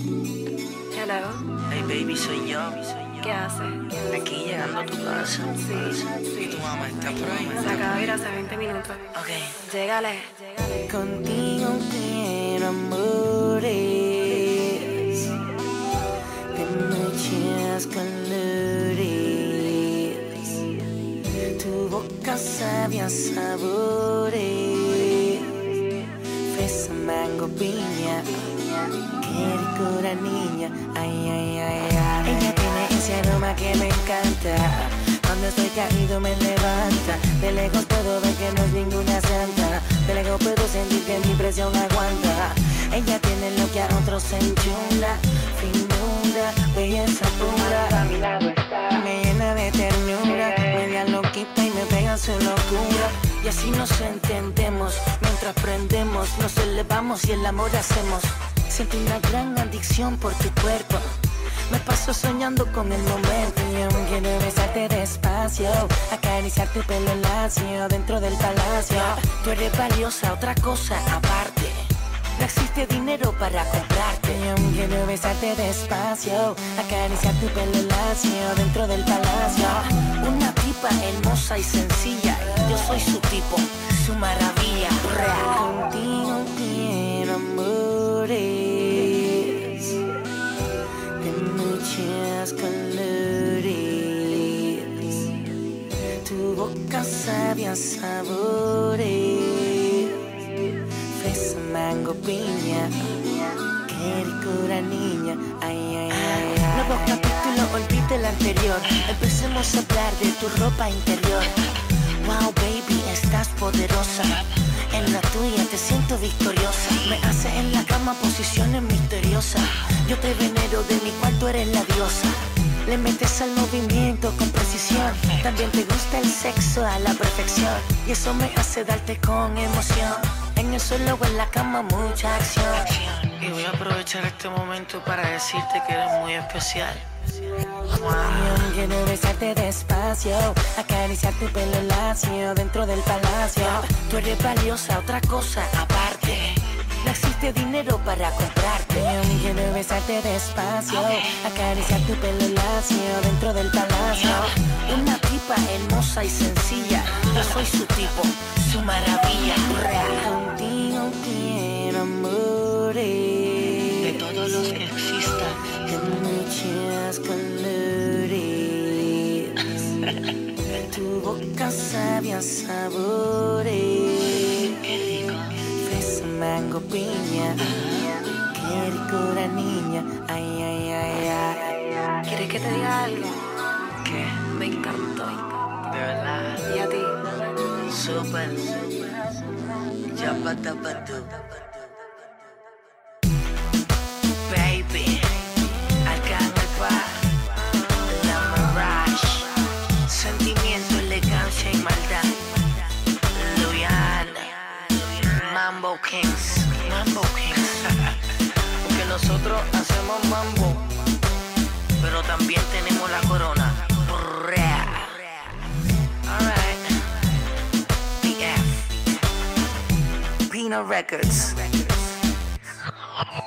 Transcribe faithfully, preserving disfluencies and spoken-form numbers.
Hello. Hey baby, soy yo. ¿Qué haces? Aquí llegando a tu casa. Sí. ¿Y tu mamá está por ahí? Se acaba de ir hace veinte minutos. Ok. Llégale. Contigo quiero amores de muchos colores. Tu boca sabia sabores. Fresa, mango, piña. Qué ricura niña. Ay, ay, ay, ay. Ella tiene ese aroma que me encanta. Cuando estoy caído me levanta. De lejos puedo ver que no es ninguna santa. De lejos puedo sentir que mi presión aguanta. Ella tiene lo que a otros se enchula. Finura, belleza pura. A mi lado está. Me llena de ternura. Media loquita y me pega su locura. Y así nos entendemos. Mientras prendemos, nos elevamos y el amor hacemos. Siento una gran adicción por tu cuerpo. Me paso soñando con el momento. Yo quiero besarte despacio, acariciar tu pelo lacio dentro del palacio. Tú eres valiosa, otra cosa aparte. No existe dinero para comprarte. Yo quiero besarte despacio, acariciar tu pelo lacio dentro del palacio. Una tipa hermosa y sencilla. Yo soy su tipo, su maravilla. Contigo quiero amores muchos colores. Tu boca sabia sabores. Fresa, mango, piña. Qué ricura niña. Ay, ay, ay, ay. Nuevo capítulo, olvide el anterior. Empecemos a hablar de tu ropa interior. Wow, baby, estás poderosa. En la tuya te siento victoriosa. Me hace en la cama posiciones misteriosas. Yo te venero, de mi cuarto eres la diosa. Le metes al movimiento con precisión. También te gusta el sexo a la perfección. Y eso me hace darte con emoción. En el suelo o en la cama mucha acción. Y voy a aprovechar este momento para decirte que eres muy especial. Wow. Quiero besarte despacio, acariciar tu pelo lacio dentro del palacio. Tú eres valiosa, otra cosa aparte. No existe dinero para comprarte. Yo quiero besarte despacio, acariciar tu pelo lacio dentro del palacio. Una tipa hermosa y sencilla. Yo soy su tipo, su maravilla. Contigo quiero amores de todos los que existan, de muchos colores. Tu boca sabia sabores. Qué rico. Fresa, mango, piña. Qué ricura niña. Ay, ay, ay, ay. ¿Quieres que te diga algo? ¿Qué? Me encantó. ¿De verdad? ¿Y a ti? Super. Ya pata patu. Baby, acá en el bar, la Mirage, sentimiento, elegancia y maldad. Luyana, Mambo Kings, Mambo Kings. Porque nosotros hacemos mambo, pero también tenemos la corona. Alright, B F, Pino Records.